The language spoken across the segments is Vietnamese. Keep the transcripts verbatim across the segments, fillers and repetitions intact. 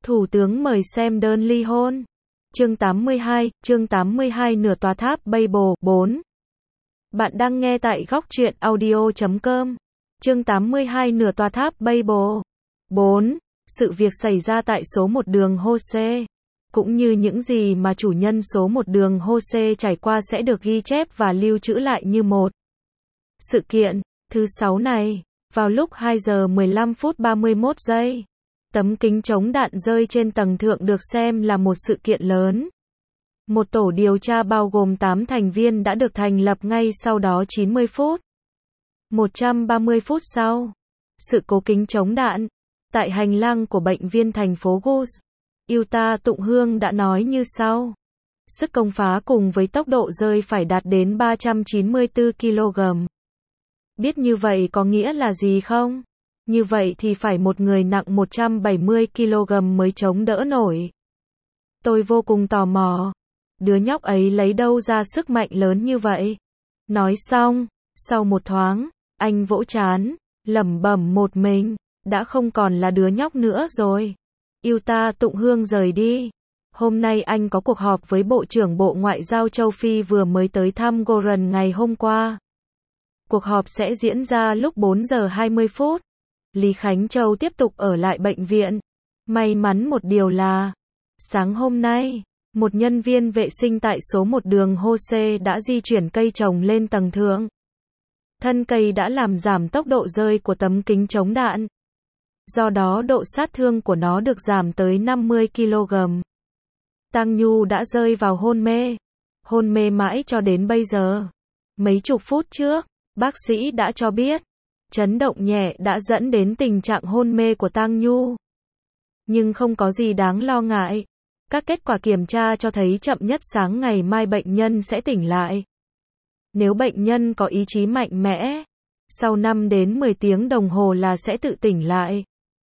Thủ tướng mời xem đơn ly hôn. Chương tám mươi hai, chương tám mươi hai nửa tòa tháp Babel, bốn. Bạn đang nghe tại góc truyện audio chấm com. Chương tám mươi hai nửa tòa tháp Babel, bốn. Sự việc xảy ra tại số một đường Jose, cũng như những gì mà chủ nhân số một đường Jose trải qua sẽ được ghi chép và lưu trữ lại như một sự kiện. Thứ sáu này, vào lúc hai giờ mười lăm phút ba mươi mốt giây, tấm kính chống đạn rơi trên tầng thượng được xem là một sự kiện lớn. Một tổ điều tra bao gồm tám thành viên đã được thành lập ngay sau đó chín mươi phút. một trăm ba mươi phút sau, sự cố kính chống đạn tại hành lang của bệnh viện thành phố Gus, Utah Tụng Hương đã nói như sau. Sức công phá cùng với tốc độ rơi phải đạt đến ba trăm chín mươi tư ki lô gam. Biết như vậy có nghĩa là gì không? Như vậy thì phải một người nặng một trăm bảy mươi ki lô gam mới chống đỡ nổi. Tôi vô cùng tò mò. Đứa nhóc ấy lấy đâu ra sức mạnh lớn như vậy? Nói xong, sau một thoáng, anh vỗ trán, lẩm bẩm một mình, đã không còn là đứa nhóc nữa rồi. Utah Tụng Hương rời đi. Hôm nay anh có cuộc họp với Bộ trưởng Bộ Ngoại giao châu Phi vừa mới tới thăm Goran ngày hôm qua. Cuộc họp sẽ diễn ra lúc bốn giờ hai mươi phút. Lý Khánh Châu tiếp tục ở lại bệnh viện. May mắn một điều là, sáng hôm nay, một nhân viên vệ sinh tại số một đường Jose đã di chuyển cây trồng lên tầng thượng. Thân cây đã làm giảm tốc độ rơi của tấm kính chống đạn. Do đó độ sát thương của nó được giảm tới năm mươi ki lô gam. Tang Nhu đã rơi vào hôn mê. Hôn mê mãi cho đến bây giờ. Mấy chục phút trước, bác sĩ đã cho biết, chấn động nhẹ đã dẫn đến tình trạng hôn mê của Tang Nhu. Nhưng không có gì đáng lo ngại. Các kết quả kiểm tra cho thấy chậm nhất sáng ngày mai bệnh nhân sẽ tỉnh lại. Nếu bệnh nhân có ý chí mạnh mẽ, sau năm đến mười tiếng đồng hồ là sẽ tự tỉnh lại.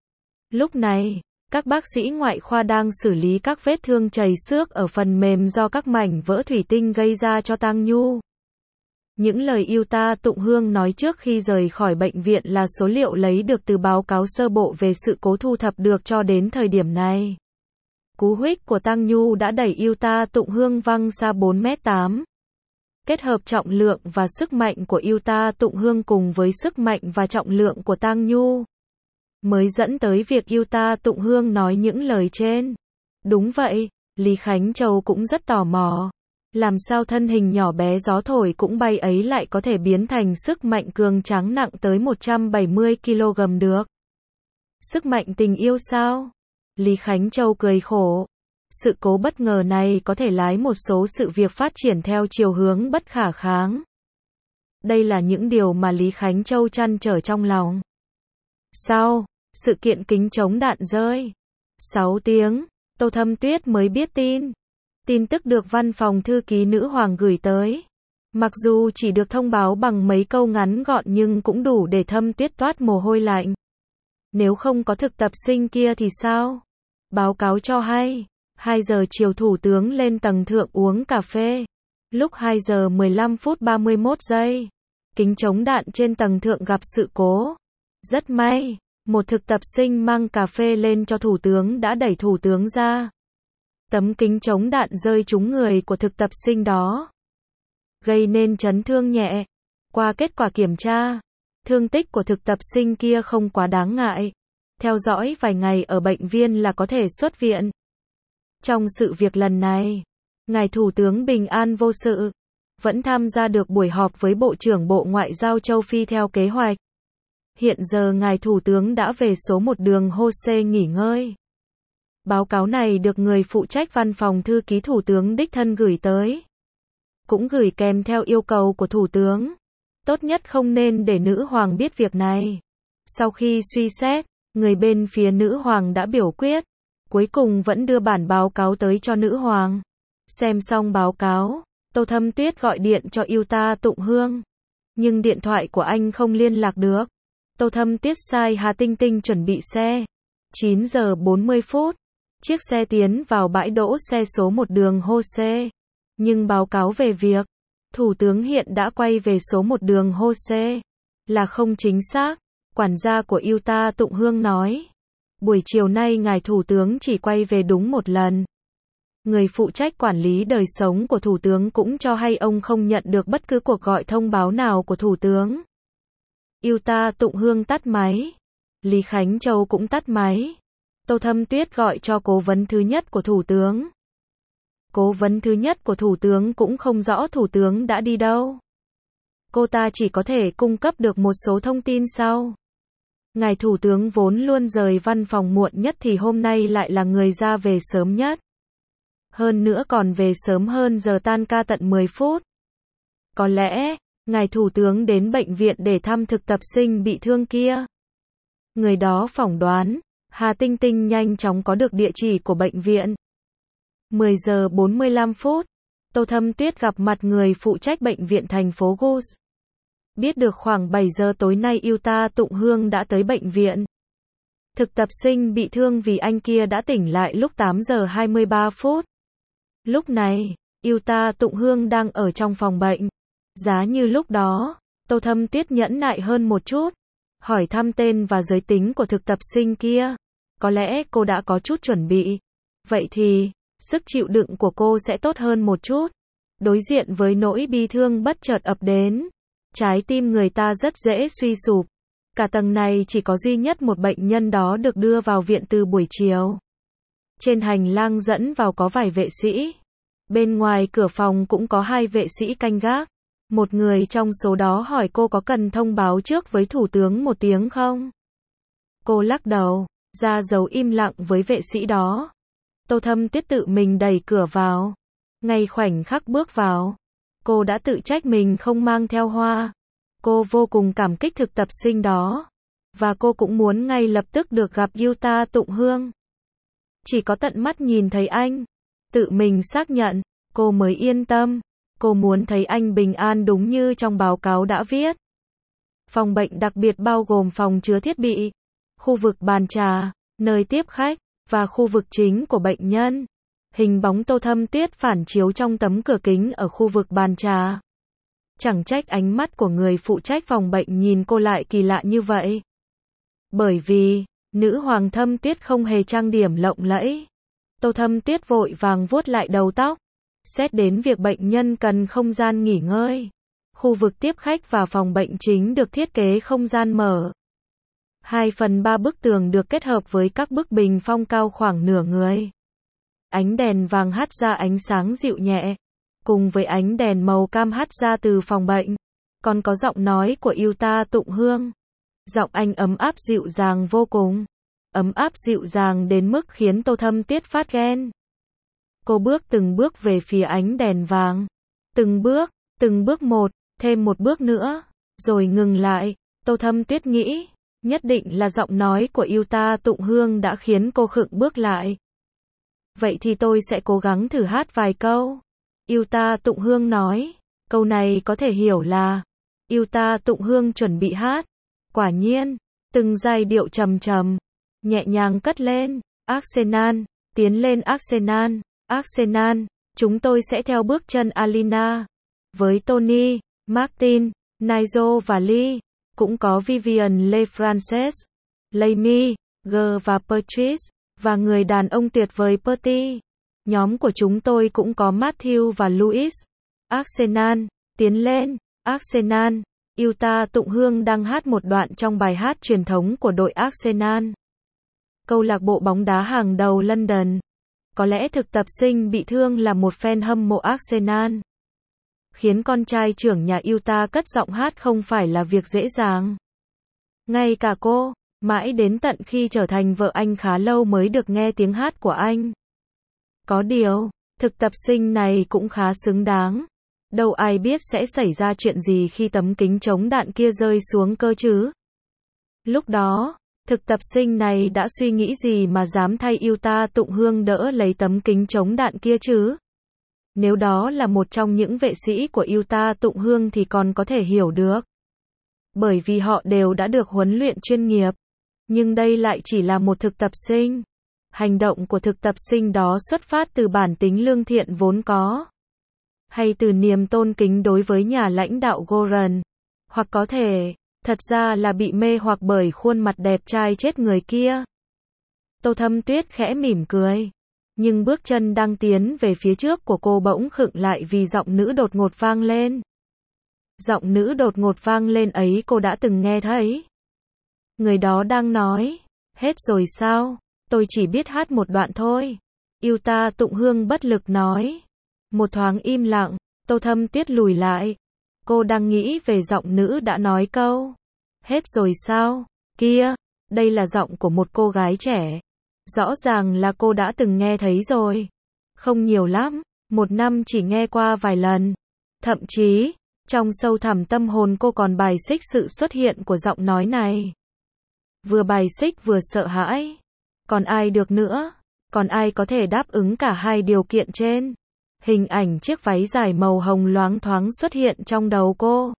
Lúc này, các bác sĩ ngoại khoa đang xử lý các vết thương chảy xước ở phần mềm do các mảnh vỡ thủy tinh gây ra cho Tang Nhu. Những lời Utah Tụng Hương nói trước khi rời khỏi bệnh viện là số liệu lấy được từ báo cáo sơ bộ về sự cố thu thập được cho đến thời điểm này. Cú huých của Tang Nhu đã đẩy Utah Tụng Hương văng xa bốn mét tám. Kết hợp trọng lượng và sức mạnh của Utah Tụng Hương cùng với sức mạnh và trọng lượng của Tang Nhu, mới dẫn tới việc Utah Tụng Hương nói những lời trên. Đúng vậy, Lý Khánh Châu cũng rất tò mò. Làm sao thân hình nhỏ bé gió thổi cũng bay ấy lại có thể biến thành sức mạnh cường tráng nặng tới một trăm bảy mươi ki lô gam được? Sức mạnh tình yêu sao? Lý Khánh Châu cười khổ. Sự cố bất ngờ này có thể lái một số sự việc phát triển theo chiều hướng bất khả kháng. Đây là những điều mà Lý Khánh Châu trăn trở trong lòng. Sau sự kiện kính chống đạn rơi sáu tiếng, Tô Thâm Tuyết mới biết tin. Tin tức được văn phòng thư ký nữ hoàng gửi tới. Mặc dù chỉ được thông báo bằng mấy câu ngắn gọn nhưng cũng đủ để Thâm Tuyết toát mồ hôi lạnh. Nếu không có thực tập sinh kia thì sao? Báo cáo cho hay, hai giờ chiều Thủ tướng lên tầng thượng uống cà phê. Lúc hai giờ mười lăm phút ba mươi mốt giây, kính chống đạn trên tầng thượng gặp sự cố. Rất may, một thực tập sinh mang cà phê lên cho Thủ tướng đã đẩy Thủ tướng ra. Tấm kính chống đạn rơi trúng người của thực tập sinh đó, gây nên chấn thương nhẹ. Qua kết quả kiểm tra, thương tích của thực tập sinh kia không quá đáng ngại. Theo dõi vài ngày ở bệnh viện là có thể xuất viện. Trong sự việc lần này, ngài Thủ tướng bình an vô sự, vẫn tham gia được buổi họp với Bộ trưởng Bộ Ngoại giao châu Phi theo kế hoạch. Hiện giờ ngài Thủ tướng đã về số một đường Jose nghỉ ngơi. Báo cáo này được người phụ trách văn phòng thư ký Thủ tướng đích thân gửi tới. Cũng gửi kèm theo yêu cầu của Thủ tướng. Tốt nhất không nên để nữ hoàng biết việc này. Sau khi suy xét, người bên phía nữ hoàng đã biểu quyết. Cuối cùng vẫn đưa bản báo cáo tới cho nữ hoàng. Xem xong báo cáo, Tô Thâm Tuyết gọi điện cho Utah Tụng Hương. Nhưng điện thoại của anh không liên lạc được. Tô Thâm Tuyết sai Hà Tinh Tinh chuẩn bị xe. chín giờ bốn mươi phút. Chiếc xe tiến vào bãi đỗ xe số một đường Jose. Nhưng báo cáo về việc Thủ tướng hiện đã quay về số một đường Jose là không chính xác. Quản gia của Utah Tụng Hương nói. Buổi chiều nay ngài Thủ tướng chỉ quay về đúng một lần. Người phụ trách quản lý đời sống của Thủ tướng cũng cho hay ông không nhận được bất cứ cuộc gọi thông báo nào của Thủ tướng. Yuta Tụng Hương tắt máy. Lý Khánh Châu cũng tắt máy. Tô Thâm Tuyết gọi cho cố vấn thứ nhất của Thủ tướng. Cố vấn thứ nhất của Thủ tướng cũng không rõ Thủ tướng đã đi đâu. Cô ta chỉ có thể cung cấp được một số thông tin sau. Ngài Thủ tướng vốn luôn rời văn phòng muộn nhất thì hôm nay lại là người ra về sớm nhất. Hơn nữa còn về sớm hơn giờ tan ca tận mười phút. Có lẽ, ngài Thủ tướng đến bệnh viện để thăm thực tập sinh bị thương kia. Người đó phỏng đoán, Hà Tinh Tinh nhanh chóng có được địa chỉ của bệnh viện. mười giờ bốn mươi lăm phút, Tô Thâm Tuyết gặp mặt người phụ trách bệnh viện thành phố Gus. Biết được khoảng bảy giờ tối nay Yuta Tụng Hương đã tới bệnh viện. Thực tập sinh bị thương vì anh kia đã tỉnh lại lúc tám giờ hai mươi ba phút. Lúc này, Yuta Tụng Hương đang ở trong phòng bệnh. Giá như lúc đó, Tô Thâm Tuyết nhẫn nại hơn một chút. Hỏi thăm tên và giới tính của thực tập sinh kia. Có lẽ cô đã có chút chuẩn bị. Vậy thì, sức chịu đựng của cô sẽ tốt hơn một chút. Đối diện với nỗi bi thương bất chợt ập đến, trái tim người ta rất dễ suy sụp. Cả tầng này chỉ có duy nhất một bệnh nhân đó được đưa vào viện từ buổi chiều. Trên hành lang dẫn vào có vài vệ sĩ. Bên ngoài cửa phòng cũng có hai vệ sĩ canh gác. Một người trong số đó hỏi cô có cần thông báo trước với Thủ tướng một tiếng không? Cô lắc đầu, ra dấu im lặng với vệ sĩ đó. Tô Thâm Tuyết tự mình đẩy cửa vào. Ngay khoảnh khắc bước vào, cô đã tự trách mình không mang theo hoa. Cô vô cùng cảm kích thực tập sinh đó. Và cô cũng muốn ngay lập tức được gặp Yuta Tụng Hương. Chỉ có tận mắt nhìn thấy anh, tự mình xác nhận, cô mới yên tâm. Cô muốn thấy anh bình an đúng như trong báo cáo đã viết. Phòng bệnh đặc biệt bao gồm phòng chứa thiết bị, khu vực bàn trà, nơi tiếp khách, và khu vực chính của bệnh nhân. Hình bóng Tô Thâm Tuyết phản chiếu trong tấm cửa kính ở khu vực bàn trà. Chẳng trách ánh mắt của người phụ trách phòng bệnh nhìn cô lại kỳ lạ như vậy. Bởi vì, nữ hoàng Thâm Tuyết không hề trang điểm lộng lẫy. Tô Thâm Tuyết vội vàng vuốt lại đầu tóc. Xét đến việc bệnh nhân cần không gian nghỉ ngơi. Khu vực tiếp khách và phòng bệnh chính được thiết kế không gian mở. Hai phần ba bức tường được kết hợp với các bức bình phong cao khoảng nửa người. Ánh đèn vàng hắt ra ánh sáng dịu nhẹ. Cùng với ánh đèn màu cam hắt ra từ phòng bệnh. Còn có giọng nói của Yuta Tụng Hương. Giọng anh ấm áp dịu dàng vô cùng. Ấm áp dịu dàng đến mức khiến Tô Thâm Tuyết phát ghen. Cô bước từng bước về phía ánh đèn vàng. Từng bước, từng bước một, thêm một bước nữa. Rồi ngừng lại. Tô Thâm Tuyết nghĩ, nhất định là giọng nói của Yuta Tụng Hương đã khiến cô khựng bước lại. Vậy thì tôi sẽ cố gắng thử hát vài câu. Yuta Tụng Hương nói. Câu này có thể hiểu là Yuta Tụng Hương chuẩn bị hát. Quả nhiên, từng giai điệu trầm trầm, nhẹ nhàng cất lên. Arsenal, tiến lên Arsenal. Arsenal, chúng tôi sẽ theo bước chân Alina. Với Tony, Martin, Nigel và Lee, cũng có Vivian Le Frances, Laimi, G và Patrice, và người đàn ông tuyệt vời Perty. Nhóm của chúng tôi cũng có Matthew và Louis. Arsenal, tiến lên, Arsenal. Yuta Tụng Hương đang hát một đoạn trong bài hát truyền thống của đội Arsenal. Câu lạc bộ bóng đá hàng đầu London. Có lẽ thực tập sinh bị thương là một fan hâm mộ Arsenal. Khiến con trai trưởng nhà Yuta cất giọng hát không phải là việc dễ dàng. Ngay cả cô, mãi đến tận khi trở thành vợ anh khá lâu mới được nghe tiếng hát của anh. Có điều, thực tập sinh này cũng khá xứng đáng. Đâu ai biết sẽ xảy ra chuyện gì khi tấm kính chống đạn kia rơi xuống cơ chứ. Lúc đó, thực tập sinh này đã suy nghĩ gì mà dám thay Yuta Tụng Hương đỡ lấy tấm kính chống đạn kia chứ? Nếu đó là một trong những vệ sĩ của Yuta Tụng Hương thì còn có thể hiểu được. Bởi vì họ đều đã được huấn luyện chuyên nghiệp. Nhưng đây lại chỉ là một thực tập sinh. Hành động của thực tập sinh đó xuất phát từ bản tính lương thiện vốn có. Hay từ niềm tôn kính đối với nhà lãnh đạo Goran. Hoặc có thể, thật ra là bị mê hoặc bởi khuôn mặt đẹp trai chết người kia. Tô Thâm Tuyết khẽ mỉm cười. Nhưng bước chân đang tiến về phía trước của cô bỗng khựng lại vì giọng nữ đột ngột vang lên. Giọng nữ đột ngột vang lên ấy cô đã từng nghe thấy. Người đó đang nói, hết rồi sao, tôi chỉ biết hát một đoạn thôi. Yêu ta Tụng Hương bất lực nói. Một thoáng im lặng, Tô Thâm Tuyết lùi lại. Cô đang nghĩ về giọng nữ đã nói câu, hết rồi sao, kia, đây là giọng của một cô gái trẻ. Rõ ràng là cô đã từng nghe thấy rồi. Không nhiều lắm, một năm chỉ nghe qua vài lần. Thậm chí, trong sâu thẳm tâm hồn cô còn bài xích sự xuất hiện của giọng nói này. Vừa bài xích vừa sợ hãi. Còn ai được nữa? Còn ai có thể đáp ứng cả hai điều kiện trên? Hình ảnh chiếc váy dài màu hồng loáng thoáng xuất hiện trong đầu cô.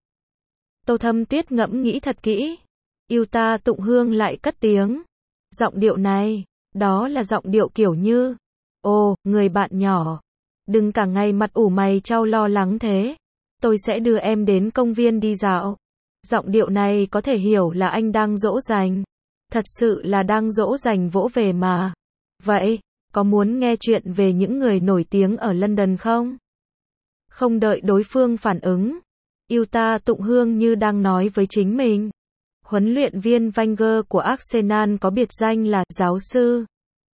Tô Thâm Tuyết ngẫm nghĩ thật kỹ. Yêu ta Tụng Hương lại cất tiếng. Giọng điệu này, đó là giọng điệu kiểu như, ồ, người bạn nhỏ, đừng cả ngày mặt ủ mày chau lo lắng thế. Tôi sẽ đưa em đến công viên đi dạo. Giọng điệu này có thể hiểu là anh đang dỗ dành. Thật sự là đang dỗ dành vỗ về mà. Vậy, có muốn nghe chuyện về những người nổi tiếng ở London không? Không đợi đối phương phản ứng. Yêu ta Tụng Hương như đang nói với chính mình. Huấn luyện viên Wenger của Arsenal có biệt danh là giáo sư.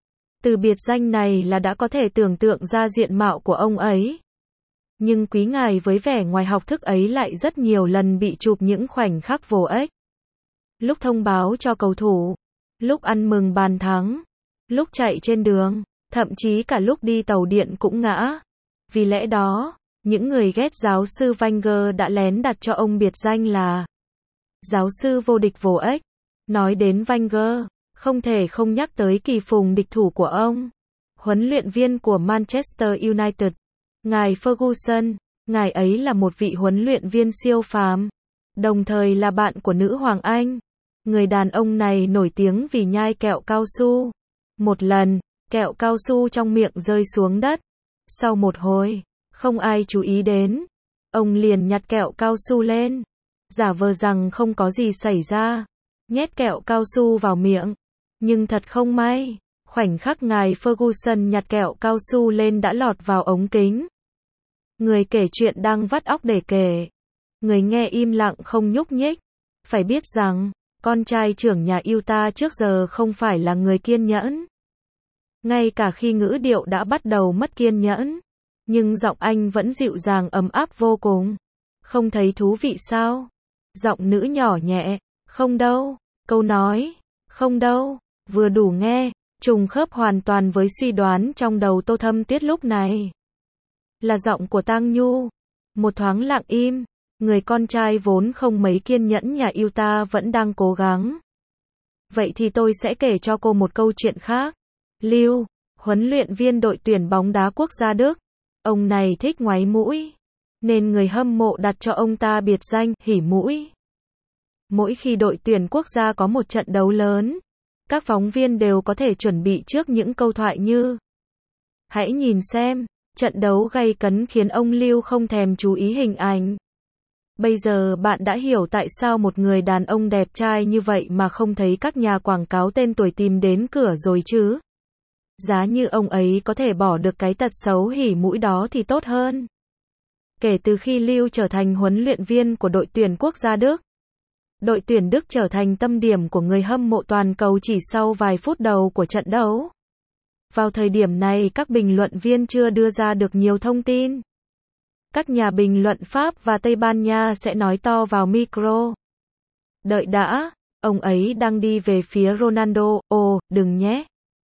Từ biệt danh này là đã có thể tưởng tượng ra diện mạo của ông ấy. Nhưng quý ngài với vẻ ngoài học thức ấy lại rất nhiều lần bị chụp những khoảnh khắc vô ích. Lúc thông báo cho cầu thủ, lúc ăn mừng bàn thắng, lúc chạy trên đường, thậm chí cả lúc đi tàu điện cũng ngã. Vì lẽ đó, những người ghét giáo sư Wenger đã lén đặt cho ông biệt danh là giáo sư vô địch vô ích. Nói đến Wenger, không thể không nhắc tới kỳ phùng địch thủ của ông. Huấn luyện viên của Manchester United, ngài Ferguson. Ngài ấy là một vị huấn luyện viên siêu phàm, đồng thời là bạn của nữ hoàng Anh. Người đàn ông này nổi tiếng vì nhai kẹo cao su. Một lần, kẹo cao su trong miệng rơi xuống đất. Sau một hồi, không ai chú ý đến. Ông liền nhặt kẹo cao su lên, giả vờ rằng không có gì xảy ra, nhét kẹo cao su vào miệng. Nhưng thật không may, khoảnh khắc ngài Ferguson nhặt kẹo cao su lên đã lọt vào ống kính. Người kể chuyện đang vắt óc để kể. Người nghe im lặng không nhúc nhích. Phải biết rằng, con trai trưởng nhà yêu ta trước giờ không phải là người kiên nhẫn. Ngay cả khi ngữ điệu đã bắt đầu mất kiên nhẫn, nhưng giọng anh vẫn dịu dàng ấm áp vô cùng. Không thấy thú vị sao? Giọng nữ nhỏ nhẹ, không đâu. Câu nói, không đâu, vừa đủ nghe, trùng khớp hoàn toàn với suy đoán trong đầu Tô Thâm Tuyết lúc này. Là giọng của Tang Nhu. Một thoáng lặng im, người con trai vốn không mấy kiên nhẫn nhà yêu ta vẫn đang cố gắng. Vậy thì tôi sẽ kể cho cô một câu chuyện khác. Lưu, huấn luyện viên đội tuyển bóng đá quốc gia Đức. Ông này thích ngoáy mũi, nên người hâm mộ đặt cho ông ta biệt danh hỉ mũi. Mỗi khi đội tuyển quốc gia có một trận đấu lớn, các phóng viên đều có thể chuẩn bị trước những câu thoại như: hãy nhìn xem, trận đấu gay cấn khiến ông Lưu không thèm chú ý hình ảnh. Bây giờ bạn đã hiểu tại sao một người đàn ông đẹp trai như vậy mà không thấy các nhà quảng cáo tên tuổi tìm đến cửa rồi chứ. Giá như ông ấy có thể bỏ được cái tật xấu hỉ mũi đó thì tốt hơn. Kể từ khi Lưu trở thành huấn luyện viên của đội tuyển quốc gia Đức, đội tuyển Đức trở thành tâm điểm của người hâm mộ toàn cầu chỉ sau vài phút đầu của trận đấu. Vào thời điểm này các bình luận viên chưa đưa ra được nhiều thông tin. Các nhà bình luận Pháp và Tây Ban Nha sẽ nói to vào micro. Đợi đã, ông ấy đang đi về phía Ronaldo, ồ, đừng nhé.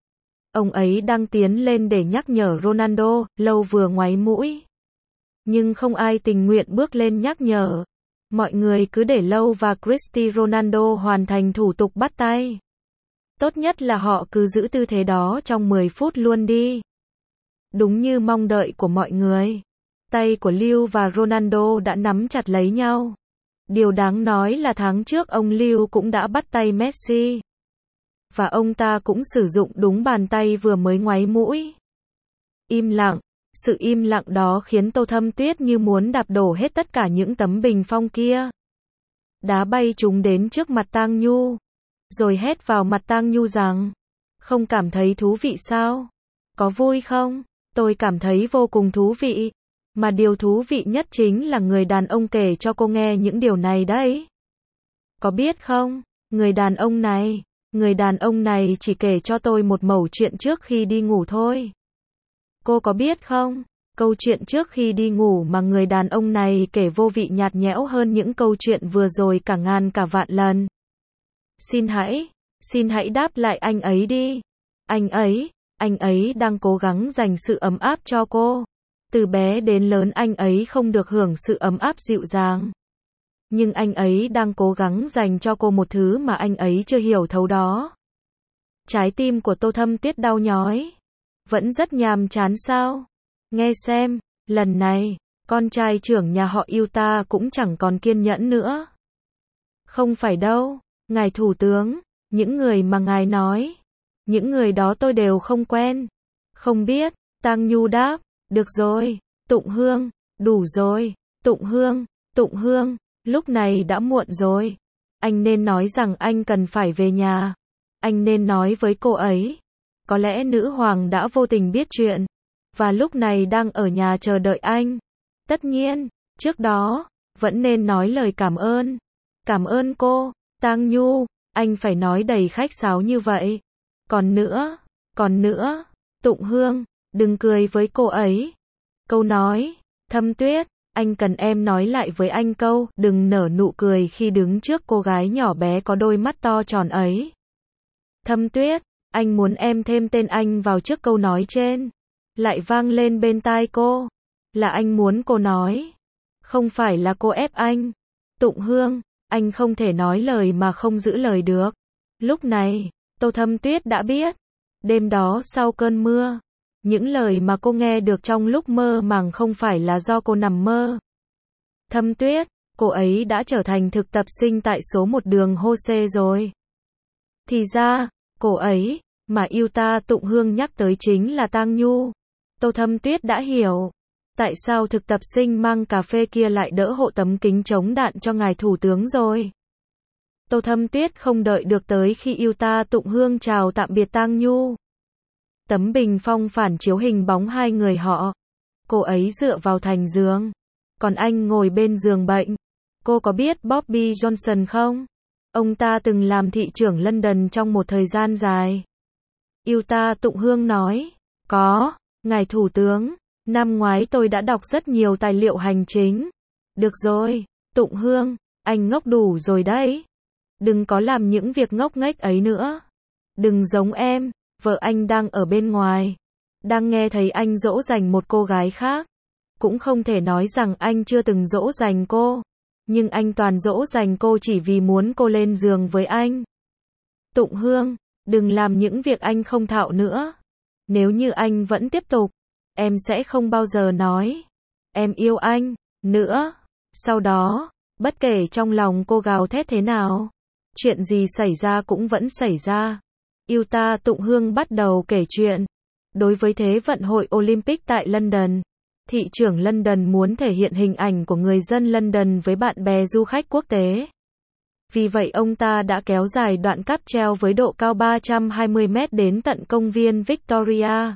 Ông ấy đang tiến lên để nhắc nhở Ronaldo, Lâu vừa ngoáy mũi. Nhưng không ai tình nguyện bước lên nhắc nhở. Mọi người cứ để Lâu và Cristiano Ronaldo hoàn thành thủ tục bắt tay. Tốt nhất là họ cứ giữ tư thế đó trong mười phút luôn đi. Đúng như mong đợi của mọi người, tay của Lưu và Ronaldo đã nắm chặt lấy nhau. Điều đáng nói là tháng trước ông Lưu cũng đã bắt tay Messi. Và ông ta cũng sử dụng đúng bàn tay vừa mới ngoáy mũi. Im lặng, sự im lặng đó khiến Tô Thâm Tuyết như muốn đạp đổ hết tất cả những tấm bình phong kia. Đá bay chúng đến trước mặt Tang Nhu, rồi hét vào mặt Tang Nhu rằng: Không cảm thấy thú vị sao? Có vui không? Tôi cảm thấy vô cùng thú vị. Mà điều thú vị nhất chính là người đàn ông kể cho cô nghe những điều này đấy. Có biết không? Người đàn ông này, người đàn ông này chỉ kể cho tôi một mẩu chuyện trước khi đi ngủ thôi. Cô có biết không? Câu chuyện trước khi đi ngủ mà người đàn ông này kể vô vị nhạt nhẽo hơn những câu chuyện vừa rồi cả ngàn cả vạn lần. Xin hãy, xin hãy đáp lại anh ấy đi. Anh ấy, anh ấy đang cố gắng dành sự ấm áp cho cô. Từ bé đến lớn anh ấy không được hưởng sự ấm áp dịu dàng. Nhưng anh ấy đang cố gắng dành cho cô một thứ mà anh ấy chưa hiểu thấu đó. Trái tim của Tô Thâm Tuyết đau nhói. Vẫn rất nhàm chán sao? Nghe xem, lần này, con trai trưởng nhà họ Yuta cũng chẳng còn kiên nhẫn nữa. Không phải đâu, ngài thủ tướng, những người mà ngài nói, những người đó tôi đều không quen. Không biết, Tang Nhu đáp, được rồi, Tụng Hương, đủ rồi, Tụng Hương, Tụng Hương, lúc này đã muộn rồi. Anh nên nói rằng anh cần phải về nhà. Anh nên nói với cô ấy. Có lẽ nữ hoàng đã vô tình biết chuyện. Và lúc này đang ở nhà chờ đợi anh. Tất nhiên, trước đó, vẫn nên nói lời cảm ơn. Cảm ơn cô, Tang Nhu, anh phải nói đầy khách sáo như vậy. Còn nữa, còn nữa, Tụng Hương, đừng cười với cô ấy. Câu nói, Thâm Tuyết, anh cần em nói lại với anh câu, đừng nở nụ cười khi đứng trước cô gái nhỏ bé có đôi mắt to tròn ấy. Thâm Tuyết, anh muốn em thêm tên anh vào trước câu nói trên. Lại vang lên bên tai cô. Là anh muốn cô nói. Không phải là cô ép anh. Tụng Hương, anh không thể nói lời mà không giữ lời được. Lúc này, Tô Thâm Tuyết đã biết. Đêm đó sau cơn mưa, những lời mà cô nghe được trong lúc mơ màng không phải là do cô nằm mơ. Thâm Tuyết, cô ấy đã trở thành thực tập sinh tại số một đường Hose rồi. Thì ra, cô ấy, mà Yuta Tụng Hương nhắc tới chính là Tang Nhu. Tô Thâm Tuyết đã hiểu. Tại sao thực tập sinh mang cà phê kia lại đỡ hộ tấm kính chống đạn cho ngài thủ tướng rồi. Tô Thâm Tuyết không đợi được tới khi Yuta Tụng Hương chào tạm biệt Tang Nhu. Tấm bình phong phản chiếu hình bóng hai người họ. Cô ấy dựa vào thành giường. Còn anh ngồi bên giường bệnh. Cô có biết Bobby Johnson không? Ông ta từng làm thị trưởng London trong một thời gian dài. Yuta Tụng Hương nói. Có, ngài thủ tướng. Năm ngoái tôi đã đọc rất nhiều tài liệu hành chính. Được rồi, Tụng Hương, anh ngốc đủ rồi đấy. Đừng có làm những việc ngốc nghếch ấy nữa. Đừng giống em, vợ anh đang ở bên ngoài. Đang nghe thấy anh dỗ dành một cô gái khác. Cũng không thể nói rằng anh chưa từng dỗ dành cô. Nhưng anh toàn dỗ dành cô chỉ vì muốn cô lên giường với anh. Tụng Hương, đừng làm những việc anh không thạo nữa. Nếu như anh vẫn tiếp tục, em sẽ không bao giờ nói em yêu anh nữa. Sau đó, bất kể trong lòng cô gào thét thế nào, chuyện gì xảy ra cũng vẫn xảy ra. Yuta Tụng Hương bắt đầu kể chuyện. Đối với Thế vận hội Olympic tại London, thị trưởng London muốn thể hiện hình ảnh của người dân London với bạn bè du khách quốc tế. Vì vậy ông ta đã kéo dài đoạn cáp treo với độ cao ba trăm hai mươi mét đến tận công viên Victoria.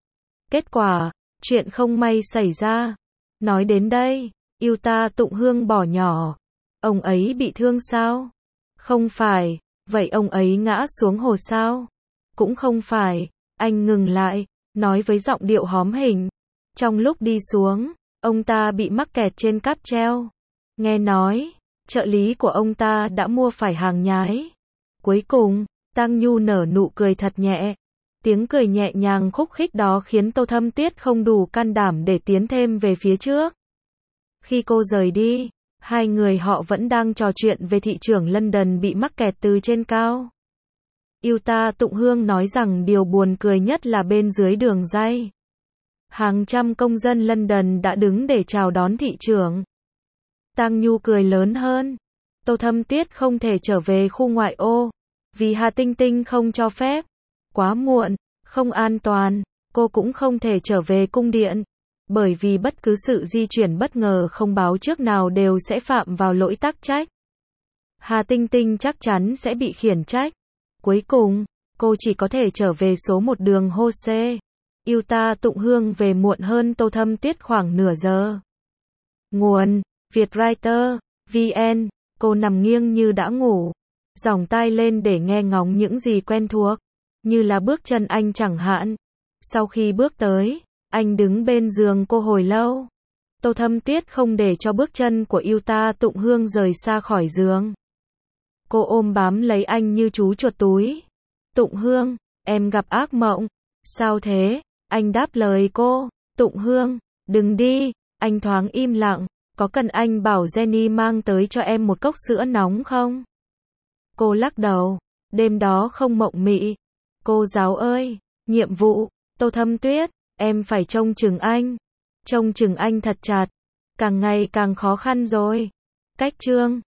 Kết quả, chuyện không may xảy ra. Nói đến đây, Yuta Tụng Hương bỏ nhỏ. Ông ấy bị thương sao? Không phải. Vậy ông ấy ngã xuống hồ sao? Cũng không phải. Anh ngừng lại, nói với giọng điệu hóm hỉnh. Trong lúc đi xuống, ông ta bị mắc kẹt trên cáp treo. Nghe nói, trợ lý của ông ta đã mua phải hàng nhái. Cuối cùng, Tang Nhu nở nụ cười thật nhẹ. Tiếng cười nhẹ nhàng khúc khích đó khiến Tô Thâm Tuyết không đủ can đảm để tiến thêm về phía trước. Khi cô rời đi, hai người họ vẫn đang trò chuyện về thị trưởng London bị mắc kẹt từ trên cao. Yuta Tụng Hương nói rằng điều buồn cười nhất là bên dưới đường ray. Hàng trăm công dân London đã đứng để chào đón thị trưởng. Tang Nhu cười lớn hơn. Tô Thâm Tuyết không thể trở về khu ngoại ô, vì Hà Tinh Tinh không cho phép. Quá muộn, không an toàn, cô cũng không thể trở về cung điện. Bởi vì bất cứ sự di chuyển bất ngờ không báo trước nào đều sẽ phạm vào lỗi tắc trách. Hà Tinh Tinh chắc chắn sẽ bị khiển trách. Cuối cùng, Cô chỉ có thể trở về số một đường Jose. Yuta Tụng Hương về muộn hơn Tô Thâm Tuyết khoảng nửa giờ. Nguồn: Vietwriter, vn. Cô nằm nghiêng như đã ngủ. Giỏng tai lên để nghe ngóng những gì quen thuộc. Như là bước chân anh chẳng hạn. Sau khi bước tới, anh đứng bên giường cô hồi lâu. Tô Thâm Tuyết không để cho bước chân của Yuta Tụng Hương rời xa khỏi giường. Cô ôm bám lấy anh như chú chuột túi. Tụng Hương, em gặp ác mộng. Sao thế? Anh đáp lời cô. Tụng Hương, đừng đi. Anh thoáng im lặng. Có cần anh bảo Jenny mang tới cho em một cốc sữa nóng không? Cô lắc đầu. Đêm đó không mộng mị. Cô giáo ơi, nhiệm vụ. Tô Thâm Tuyết, em phải trông chừng anh. Trông chừng anh thật chặt. Càng ngày càng khó khăn rồi. Cách chương